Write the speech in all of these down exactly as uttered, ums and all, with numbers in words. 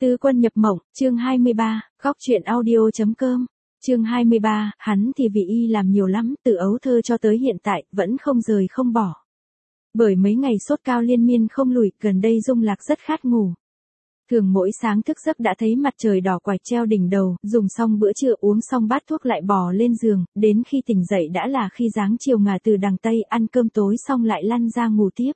Tứ quân nhập mộng, chương hai mươi ba, góc truyện audio.com. Chương hai mươi ba, hắn thì vì y làm nhiều lắm, từ ấu thơ cho tới hiện tại, vẫn không rời không bỏ. Bởi mấy ngày sốt cao liên miên không lùi, gần đây Dung Lạc rất khát ngủ. Thường mỗi sáng thức giấc đã thấy mặt trời đỏ quạch treo đỉnh đầu, dùng xong bữa trưa uống xong bát thuốc lại bò lên giường, đến khi tỉnh dậy đã là khi dáng chiều ngả từ đằng Tây, ăn cơm tối xong lại lăn ra ngủ tiếp.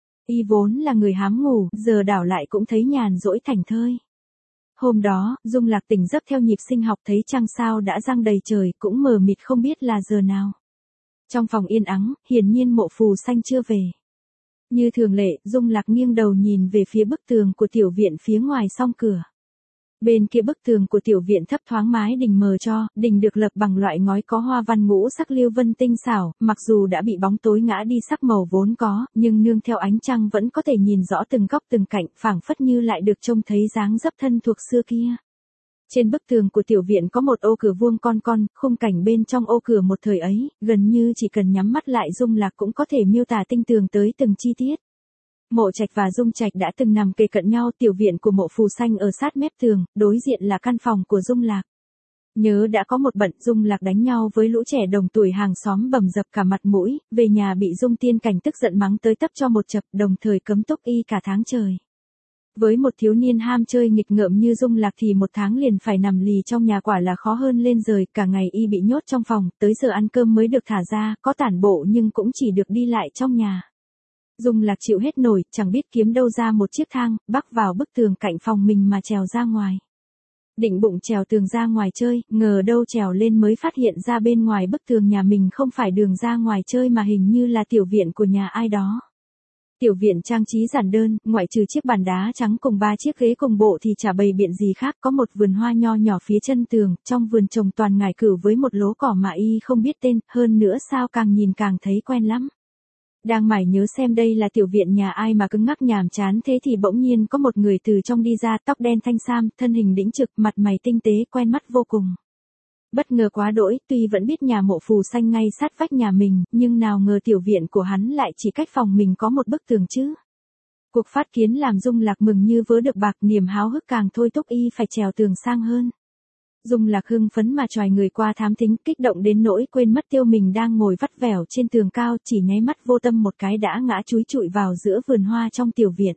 Y vốn là người hám ngủ, giờ đảo lại cũng thấy nhàn rỗi thảnh thơi. Hôm đó, Dung Lạc tỉnh giấc theo nhịp sinh học thấy trăng sao đã giăng đầy trời, cũng mờ mịt không biết là giờ nào. Trong phòng yên ắng, hiển nhiên Mộ Phù Sanh chưa về. Như thường lệ, Dung Lạc nghiêng đầu nhìn về phía bức tường của tiểu viện phía ngoài song cửa. Bên kia bức tường của tiểu viện thấp thoáng mái đình mờ cho, đình được lập bằng loại ngói có hoa văn ngũ sắc liêu vân tinh xảo, mặc dù đã bị bóng tối ngã đi sắc màu vốn có, nhưng nương theo ánh trăng vẫn có thể nhìn rõ từng góc từng cạnh, phảng phất như lại được trông thấy dáng dấp thân thuộc xưa kia. Trên bức tường của tiểu viện có một ô cửa vuông con con, khung cảnh bên trong ô cửa một thời ấy, gần như chỉ cần nhắm mắt lại Dung Lạc cũng có thể miêu tả tinh tường tới từng chi tiết. Mộ Trạch và Dung Trạch đã từng nằm kề cận nhau, tiểu viện của Mộ Phù Sanh ở sát mép tường, đối diện là căn phòng của Dung Lạc. Nhớ đã có một bận Dung Lạc đánh nhau với lũ trẻ đồng tuổi hàng xóm bầm dập cả mặt mũi, về nhà bị Dung Tiên Cảnh tức giận mắng tới tấp cho một chập, đồng thời cấm túc y cả tháng trời. Với một thiếu niên ham chơi nghịch ngợm như Dung Lạc thì một tháng liền phải nằm lì trong nhà quả là khó hơn lên rời, cả ngày y bị nhốt trong phòng, tới giờ ăn cơm mới được thả ra, có tản bộ nhưng cũng chỉ được đi lại trong nhà. Dung Lạc chịu hết nổi, chẳng biết kiếm đâu ra một chiếc thang, bắc vào bức tường cạnh phòng mình mà trèo ra ngoài. Định bụng trèo tường ra ngoài chơi, ngờ đâu trèo lên mới phát hiện ra bên ngoài bức tường nhà mình không phải đường ra ngoài chơi mà hình như là tiểu viện của nhà ai đó. Tiểu viện trang trí giản đơn, ngoại trừ chiếc bàn đá trắng cùng ba chiếc ghế cùng bộ thì chả bày biện gì khác, có một vườn hoa nho nhỏ phía chân tường, trong vườn trồng toàn ngải cửu với một lố cỏ mà y không biết tên, hơn nữa sao càng nhìn càng thấy quen lắm. Đang mải nhớ xem đây là tiểu viện nhà ai mà cứng ngắc nhàm chán thế thì bỗng nhiên có một người từ trong đi ra, tóc đen thanh sam, thân hình đĩnh trực, mặt mày tinh tế, quen mắt vô cùng. Bất ngờ quá đỗi, tuy vẫn biết nhà Mộ Phù Sanh ngay sát vách nhà mình, nhưng nào ngờ tiểu viện của hắn lại chỉ cách phòng mình có một bức tường chứ. Cuộc phát kiến làm Dung Lạc mừng như vớ được bạc, niềm háo hức càng thôi thúc y phải trèo tường sang hơn. Dung Lạc hưng phấn mà chòi người qua thám thính, kích động đến nỗi quên mất tiêu mình đang ngồi vắt vẻo trên tường cao, chỉ nháy mắt vô tâm một cái đã ngã chúi trụi vào giữa vườn hoa trong tiểu viện.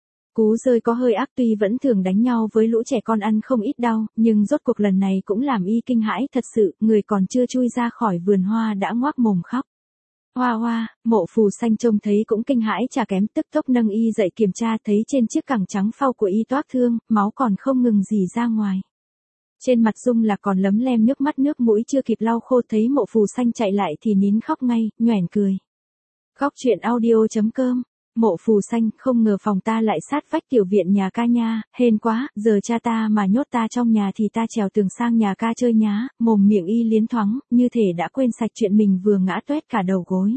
Cú rơi có hơi ác, tuy vẫn thường đánh nhau với lũ trẻ con ăn không ít đau, nhưng rốt cuộc lần này cũng làm y kinh hãi thật sự, người còn chưa chui ra khỏi vườn hoa đã ngoác mồm khóc. Hoa hoa, Mộ Phù Sanh trông thấy cũng kinh hãi chả kém, tức tốc nâng y dậy kiểm tra, thấy trên chiếc cẳng trắng phau của y toát thương, máu còn không ngừng rỉ ra ngoài. Trên mặt Dung Lạc còn lấm lem nước mắt, nước mũi chưa kịp lau khô, thấy Mộ Phù Sanh chạy lại thì nín khóc ngay, nhoẻn cười. Góc truyện audio.com. Mộ Phù Sanh, không ngờ phòng ta lại sát vách tiểu viện nhà ca nha, hên quá, giờ cha ta mà nhốt ta trong nhà thì ta trèo tường sang nhà ca chơi nhá, mồm miệng y liến thoáng, như thể đã quên sạch chuyện mình vừa ngã tuét cả đầu gối.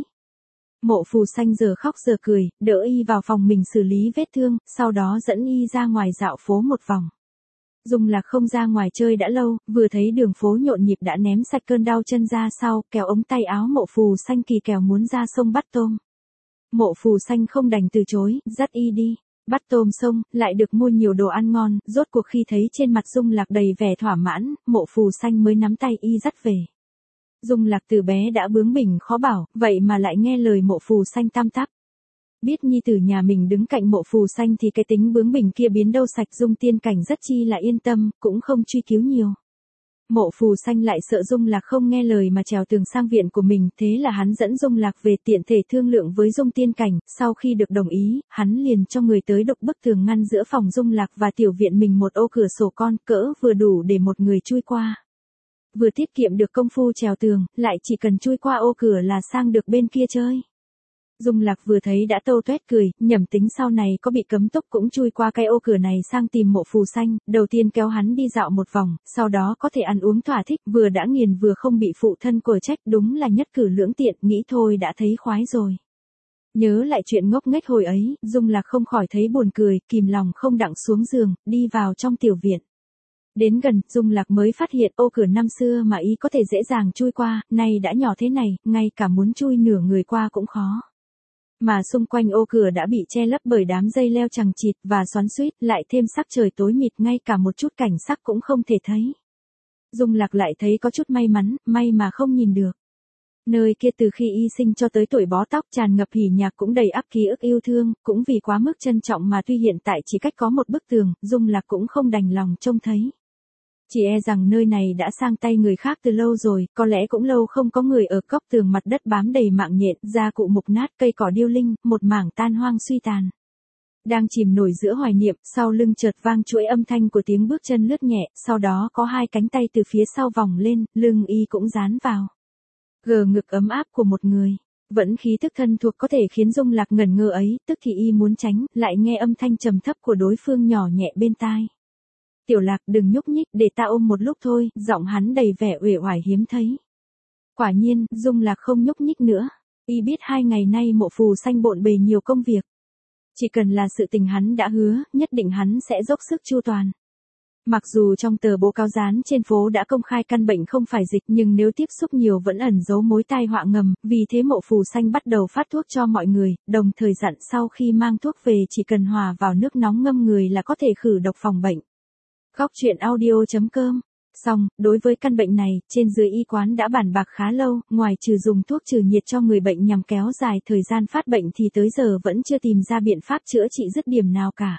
Mộ Phù Sanh giờ khóc giờ cười, đỡ y vào phòng mình xử lý vết thương, sau đó dẫn y ra ngoài dạo phố một vòng. Dung Lạc không ra ngoài chơi đã lâu, vừa thấy đường phố nhộn nhịp đã ném sạch cơn đau chân ra sau, kéo ống tay áo Mộ Phù Sanh kỳ kèo muốn ra sông bắt tôm. Mộ Phù Sanh không đành từ chối, dắt y đi, bắt tôm sông, lại được mua nhiều đồ ăn ngon, rốt cuộc khi thấy trên mặt Dung Lạc đầy vẻ thỏa mãn, Mộ Phù Sanh mới nắm tay y dắt về. Dung Lạc từ bé đã bướng bỉnh khó bảo, vậy mà lại nghe lời Mộ Phù Sanh tam tắp. Biết nhi tử nhà mình đứng cạnh Mộ Phù Sanh thì cái tính bướng bỉnh kia biến đâu sạch, Dung Tiên Cảnh rất chi là yên tâm, cũng không truy cứu nhiều. Mộ Phù Sanh lại sợ Dung Lạc không nghe lời mà trèo tường sang viện của mình, thế là hắn dẫn Dung Lạc về tiện thể thương lượng với Dung Tiên Cảnh, sau khi được đồng ý, hắn liền cho người tới đục bức tường ngăn giữa phòng Dung Lạc và tiểu viện mình một ô cửa sổ con, cỡ vừa đủ để một người chui qua. Vừa tiết kiệm được công phu trèo tường, lại chỉ cần chui qua ô cửa là sang được bên kia chơi. Dung Lạc vừa thấy đã tâu tuét cười, nhẩm tính sau này có bị cấm túc cũng chui qua cái ô cửa này sang tìm Mộ Phù Sanh, đầu tiên kéo hắn đi dạo một vòng, sau đó có thể ăn uống thỏa thích, vừa đã nghiền vừa không bị phụ thân quở trách, đúng là nhất cử lưỡng tiện, nghĩ thôi đã thấy khoái rồi. Nhớ lại chuyện ngốc nghếch hồi ấy, Dung Lạc không khỏi thấy buồn cười, kìm lòng không đặng xuống giường, đi vào trong tiểu viện. Đến gần, Dung Lạc mới phát hiện ô cửa năm xưa mà y có thể dễ dàng chui qua, nay đã nhỏ thế này, ngay cả muốn chui nửa người qua cũng khó. Mà xung quanh ô cửa đã bị che lấp bởi đám dây leo chằng chịt và xoắn xuýt, lại thêm sắc trời tối mịt ngay cả một chút cảnh sắc cũng không thể thấy. Dung Lạc lại thấy có chút may mắn, may mà không nhìn được. Nơi kia từ khi y sinh cho tới tuổi bó tóc tràn ngập hỉ nhạc cũng đầy ắp ký ức yêu thương, cũng vì quá mức trân trọng mà tuy hiện tại chỉ cách có một bức tường, Dung Lạc cũng không đành lòng trông thấy. Chỉ e rằng nơi này đã sang tay người khác từ lâu rồi, có lẽ cũng lâu không có người ở góc tường, mặt đất bám đầy mạng nhện, gia cụ mục nát, cây cỏ điêu linh, một mảng tan hoang suy tàn. Đang chìm nổi giữa hoài niệm, sau lưng chợt vang chuỗi âm thanh của tiếng bước chân lướt nhẹ, sau đó có hai cánh tay từ phía sau vòng lên, lưng y cũng dán vào. Gờ ngực ấm áp của một người, vẫn khí thức thân thuộc có thể khiến Dung Lạc ngẩn ngơ ấy, tức thì y muốn tránh, lại nghe âm thanh trầm thấp của đối phương nhỏ nhẹ bên tai. Tiểu Lạc, đừng nhúc nhích, để ta ôm một lúc thôi, giọng hắn đầy vẻ uể oải hiếm thấy. Quả nhiên, Dung Lạc không nhúc nhích nữa, y biết hai ngày nay Mộ Phù Xanh bộn bề nhiều công việc. Chỉ cần là sự tình hắn đã hứa, nhất định hắn sẽ dốc sức chu toàn. Mặc dù trong tờ báo cáo dán trên phố đã công khai căn bệnh không phải dịch, nhưng nếu tiếp xúc nhiều vẫn ẩn giấu mối tai họa ngầm, vì thế Mộ Phù Xanh bắt đầu phát thuốc cho mọi người, đồng thời dặn sau khi mang thuốc về chỉ cần hòa vào nước nóng ngâm người là có thể khử độc phòng bệnh. Góc chuyện audio chấm com. Xong, đối với căn bệnh này, trên dưới y quán đã bàn bạc khá lâu, ngoài trừ dùng thuốc trừ nhiệt cho người bệnh nhằm kéo dài thời gian phát bệnh thì tới giờ vẫn chưa tìm ra biện pháp chữa trị dứt điểm nào cả.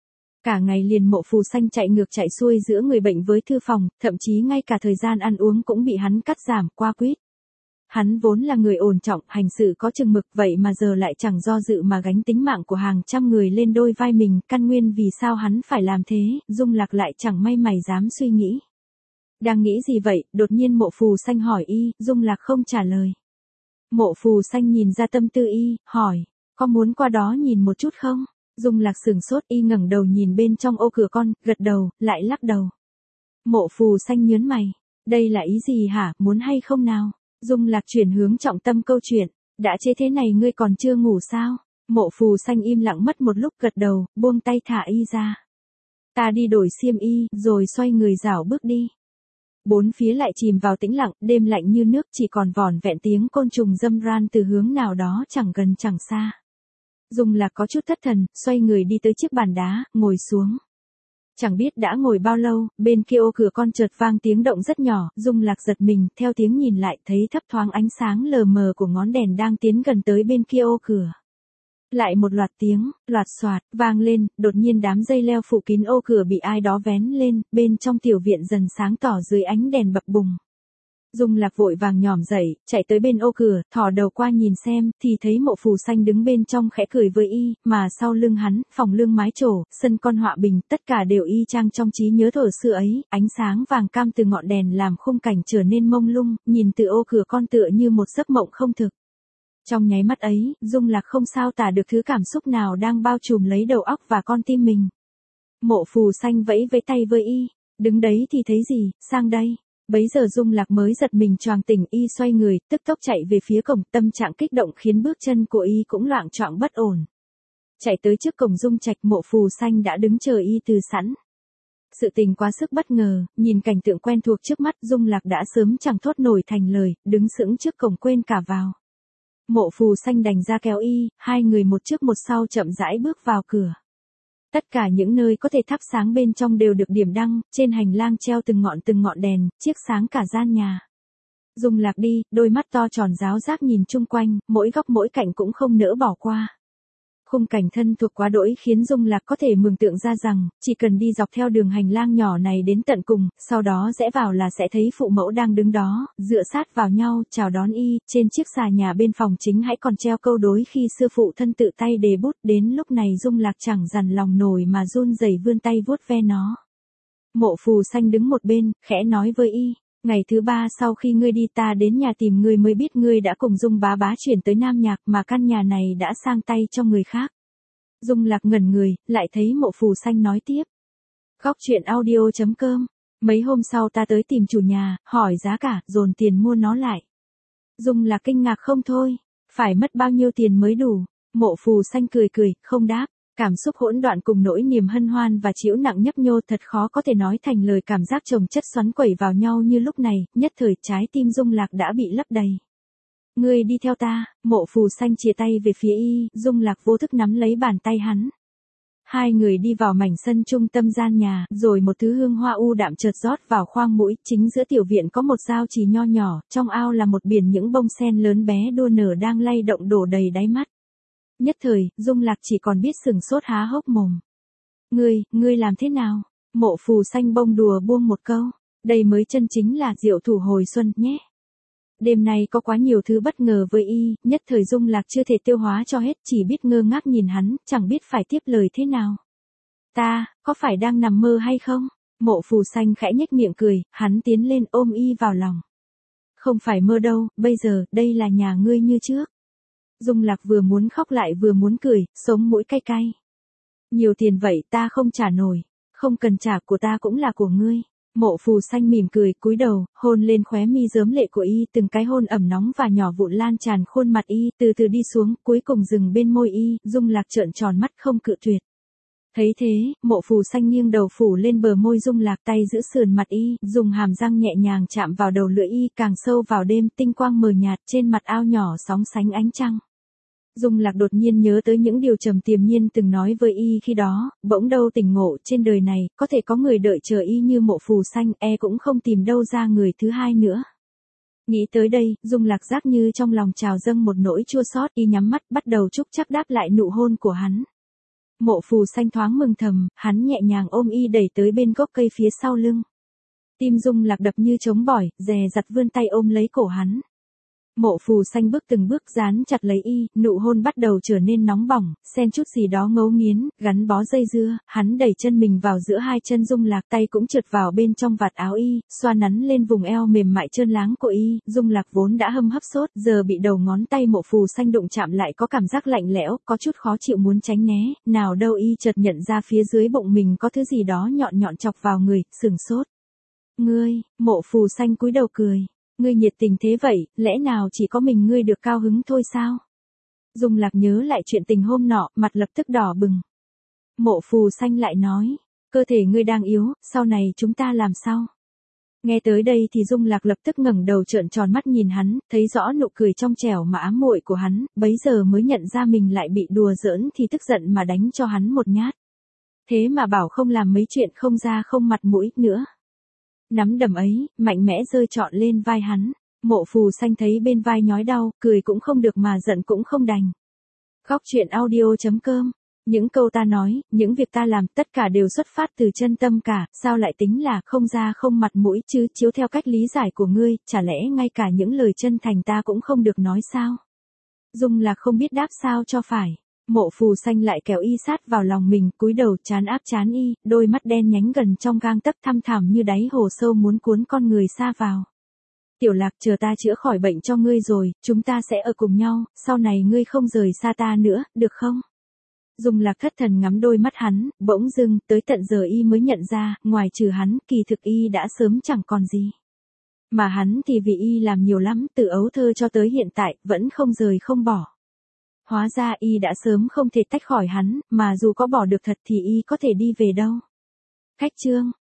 Cả ngày liền Mộ Phù Xanh chạy ngược chạy xuôi giữa người bệnh với thư phòng, thậm chí ngay cả thời gian ăn uống cũng bị hắn cắt giảm qua quýt. Hắn vốn là người ổn trọng, hành sự có chừng mực, vậy mà giờ lại chẳng do dự mà gánh tính mạng của hàng trăm người lên đôi vai mình, căn nguyên vì sao hắn phải làm thế, Dung Lạc lại chẳng may mày dám suy nghĩ. Đang nghĩ gì vậy, đột nhiên Mộ Phù Xanh hỏi y, Dung Lạc không trả lời. Mộ Phù Xanh nhìn ra tâm tư y, hỏi, có muốn qua đó nhìn một chút không? Dung Lạc sửng sốt, y ngẩng đầu nhìn bên trong ô cửa con, gật đầu, lại lắc đầu. Mộ Phù Xanh nhớn mày, đây là ý gì hả, muốn hay không nào? Dung Lạc chuyển hướng trọng tâm câu chuyện, đã chế thế này ngươi còn chưa ngủ sao? Mộ Phù Xanh im lặng mất một lúc, gật đầu, buông tay thả y ra. Ta đi đổi xiêm y, rồi xoay người rảo bước đi. Bốn phía lại chìm vào tĩnh lặng, đêm lạnh như nước, chỉ còn vỏn vẹn tiếng côn trùng râm ran từ hướng nào đó chẳng gần chẳng xa. Dung Lạc có chút thất thần, xoay người đi tới chiếc bàn đá, ngồi xuống. Chẳng biết đã ngồi bao lâu, bên kia ô cửa con chợt vang tiếng động rất nhỏ, Dung Lạc giật mình, theo tiếng nhìn lại thấy thấp thoáng ánh sáng lờ mờ của ngón đèn đang tiến gần tới bên kia ô cửa. Lại một loạt tiếng, loạt xoạt, vang lên, đột nhiên đám dây leo phủ kín ô cửa bị ai đó vén lên, bên trong tiểu viện dần sáng tỏ dưới ánh đèn bập bùng. Dung Lạc vội vàng nhỏm dậy, chạy tới bên ô cửa, thò đầu qua nhìn xem, thì thấy Mộ Phù Xanh đứng bên trong khẽ cười với y, mà sau lưng hắn, phòng lương mái trổ, sân con họa bình, tất cả đều y chang trong trí nhớ thuở xưa ấy, ánh sáng vàng cam từ ngọn đèn làm khung cảnh trở nên mông lung, nhìn từ ô cửa con tựa như một giấc mộng không thực. Trong nháy mắt ấy, Dung Lạc không sao tả được thứ cảm xúc nào đang bao trùm lấy đầu óc và con tim mình. Mộ Phù Xanh vẫy với tay với y, đứng đấy thì thấy gì, sang đây. Bấy giờ Dung Lạc mới giật mình choàng tỉnh, y xoay người, tức tốc chạy về phía cổng, tâm trạng kích động khiến bước chân của y cũng loạng choạng bất ổn. Chạy tới trước cổng Dung Trạch, Mộ Phù Xanh đã đứng chờ y từ sẵn. Sự tình quá sức bất ngờ, nhìn cảnh tượng quen thuộc trước mắt, Dung Lạc đã sớm chẳng thốt nổi thành lời, đứng sững trước cổng quên cả vào. Mộ Phù Xanh đành ra kéo y, hai người một trước một sau chậm rãi bước vào cửa. Tất cả những nơi có thể thắp sáng bên trong đều được điểm đăng, trên hành lang treo từng ngọn từng ngọn đèn, chiếc sáng cả gian nhà. Dung Lạc đi, đôi mắt to tròn ráo rác nhìn chung quanh, mỗi góc mỗi cạnh cũng không nỡ bỏ qua. Khung cảnh thân thuộc quá đỗi khiến Dung Lạc có thể mường tượng ra rằng, chỉ cần đi dọc theo đường hành lang nhỏ này đến tận cùng, sau đó rẽ vào là sẽ thấy phụ mẫu đang đứng đó, dựa sát vào nhau, chào đón y, trên chiếc xà nhà bên phòng chính hãy còn treo câu đối khi xưa phụ thân tự tay đề bút, đến lúc này Dung Lạc chẳng dằn lòng nổi mà run rẩy vươn tay vuốt ve nó. Mộ Phù Xanh đứng một bên, khẽ nói với y. Ngày thứ ba sau khi ngươi đi ta đến nhà tìm ngươi mới biết ngươi đã cùng Dung bá bá chuyển tới Nam Nhạc mà căn nhà này đã sang tay cho người khác. Dung Lạc ngẩn người, lại thấy Mộ Phù Xanh nói tiếp. Góc chuyện audio chấm com. Mấy hôm sau ta tới tìm chủ nhà, hỏi giá cả, dồn tiền mua nó lại. Dung Lạc kinh ngạc không thôi. Phải mất bao nhiêu tiền mới đủ? Mộ Phù Xanh cười cười, không đáp. Cảm xúc hỗn loạn cùng nỗi niềm hân hoan và chịu nặng nhấp nhô thật khó có thể nói thành lời, cảm giác chồng chất xoắn quẩy vào nhau như lúc này, nhất thời trái tim Dung Lạc đã bị lấp đầy. Ngươi đi theo ta, Mộ Phù Xanh chìa tay về phía y, Dung Lạc vô thức nắm lấy bàn tay hắn. Hai người đi vào mảnh sân trung tâm gian nhà, rồi một thứ hương hoa u đạm chợt rót vào khoang mũi, chính giữa tiểu viện có một giao trì nho nhỏ, trong ao là một biển những bông sen lớn bé đua nở đang lay động đổ đầy đáy mắt. Nhất thời, Dung Lạc chỉ còn biết sừng sốt há hốc mồm. Ngươi, ngươi làm thế nào? Mộ Phù Xanh bông đùa buông một câu. Đây mới chân chính là diệu thủ hồi xuân nhé. Đêm nay có quá nhiều thứ bất ngờ với y, nhất thời Dung Lạc chưa thể tiêu hóa cho hết, chỉ biết ngơ ngác nhìn hắn, chẳng biết phải tiếp lời thế nào. Ta, có phải đang nằm mơ hay không? Mộ Phù Xanh khẽ nhếch miệng cười, hắn tiến lên ôm y vào lòng. Không phải mơ đâu, bây giờ, đây là nhà ngươi như trước. Dung Lạc vừa muốn khóc lại vừa muốn cười, sống mũi cay cay. Nhiều tiền vậy ta không trả nổi, không cần trả, của ta cũng là của ngươi. Mộ Phù Xanh mỉm cười, cúi đầu, hôn lên khóe mi rớm lệ của y, từng cái hôn ẩm nóng và nhỏ vụn lan tràn khuôn mặt y, từ từ đi xuống, cuối cùng dừng bên môi y, Dung Lạc trợn tròn mắt không cự tuyệt. Thấy thế, Mộ Phù Xanh nghiêng đầu phủ lên bờ môi Dung Lạc, tay giữ sườn mặt y, dùng hàm răng nhẹ nhàng chạm vào đầu lưỡi y, càng sâu vào đêm, tinh quang mờ nhạt, trên mặt ao nhỏ sóng sánh ánh trăng. Dung Lạc đột nhiên nhớ tới những điều Trầm Tiềm Nhiên từng nói với y khi đó, bỗng đâu tỉnh ngộ, trên đời này, có thể có người đợi chờ y như Mộ Phù Xanh, e cũng không tìm đâu ra người thứ hai nữa. Nghĩ tới đây, Dung Lạc giác như trong lòng trào dâng một nỗi chua xót, y nhắm mắt bắt đầu chúc chắc đáp lại nụ hôn của hắn. Mộ Phù Xanh thoáng mừng thầm, hắn nhẹ nhàng ôm y đẩy tới bên gốc cây phía sau lưng. Tim Dung Lạc đập như trống bỏi, dè dặt vươn tay ôm lấy cổ hắn. Mộ Phù Xanh bước từng bước dán chặt lấy y, nụ hôn bắt đầu trở nên nóng bỏng, xen chút gì đó ngấu nghiến, gắn bó dây dưa, hắn đẩy chân mình vào giữa hai chân Dung Lạc, tay cũng trượt vào bên trong vạt áo y, xoa nắn lên vùng eo mềm mại trơn láng của y, Dung Lạc vốn đã hâm hấp sốt, giờ bị đầu ngón tay Mộ Phù Xanh đụng chạm lại có cảm giác lạnh lẽo, có chút khó chịu muốn tránh né, nào đâu y chợt nhận ra phía dưới bụng mình có thứ gì đó nhọn nhọn chọc vào người, sừng sốt. Ngươi, Mộ Phù Xanh cúi đầu cười. Ngươi nhiệt tình thế vậy, lẽ nào chỉ có mình ngươi được cao hứng thôi sao? Dung Lạc nhớ lại chuyện tình hôm nọ, mặt lập tức đỏ bừng. Mộ Phù Xanh lại nói, cơ thể ngươi đang yếu, sau này chúng ta làm sao? Nghe tới đây thì Dung Lạc lập tức ngẩng đầu trợn tròn mắt nhìn hắn, thấy rõ nụ cười trong trẻo mà ám muội của hắn, bấy giờ mới nhận ra mình lại bị đùa giỡn thì tức giận mà đánh cho hắn một nhát. Thế mà bảo không làm mấy chuyện không ra không mặt mũi nữa. Nắm đầm ấy, mạnh mẽ rơi trọn lên vai hắn. Mộ Phù Xanh thấy bên vai nhói đau, cười cũng không được mà giận cũng không đành. Góc truyện audio chấm com. Những câu ta nói, những việc ta làm, tất cả đều xuất phát từ chân tâm cả, sao lại tính là không ra không mặt mũi chứ? Chiếu theo cách lý giải của ngươi, chả lẽ ngay cả những lời chân thành ta cũng không được nói sao? Dung Lạc không biết đáp sao cho phải. Mộ Phù Xanh lại kéo y sát vào lòng mình, cúi đầu trán áp trán y, đôi mắt đen nhánh gần trong gang tấc thăm thẳm như đáy hồ sâu muốn cuốn con người xa vào. Tiểu Lạc, chờ ta chữa khỏi bệnh cho ngươi rồi, chúng ta sẽ ở cùng nhau, sau này ngươi không rời xa ta nữa, được không? Dung Lạc thất thần ngắm đôi mắt hắn, bỗng dưng, tới tận giờ y mới nhận ra, ngoài trừ hắn, kỳ thực y đã sớm chẳng còn gì. Mà hắn thì vì y làm nhiều lắm, từ ấu thơ cho tới hiện tại, vẫn không rời không bỏ. Hóa ra y đã sớm không thể tách khỏi hắn, mà dù có bỏ được thật thì y có thể đi về đâu. Khách chương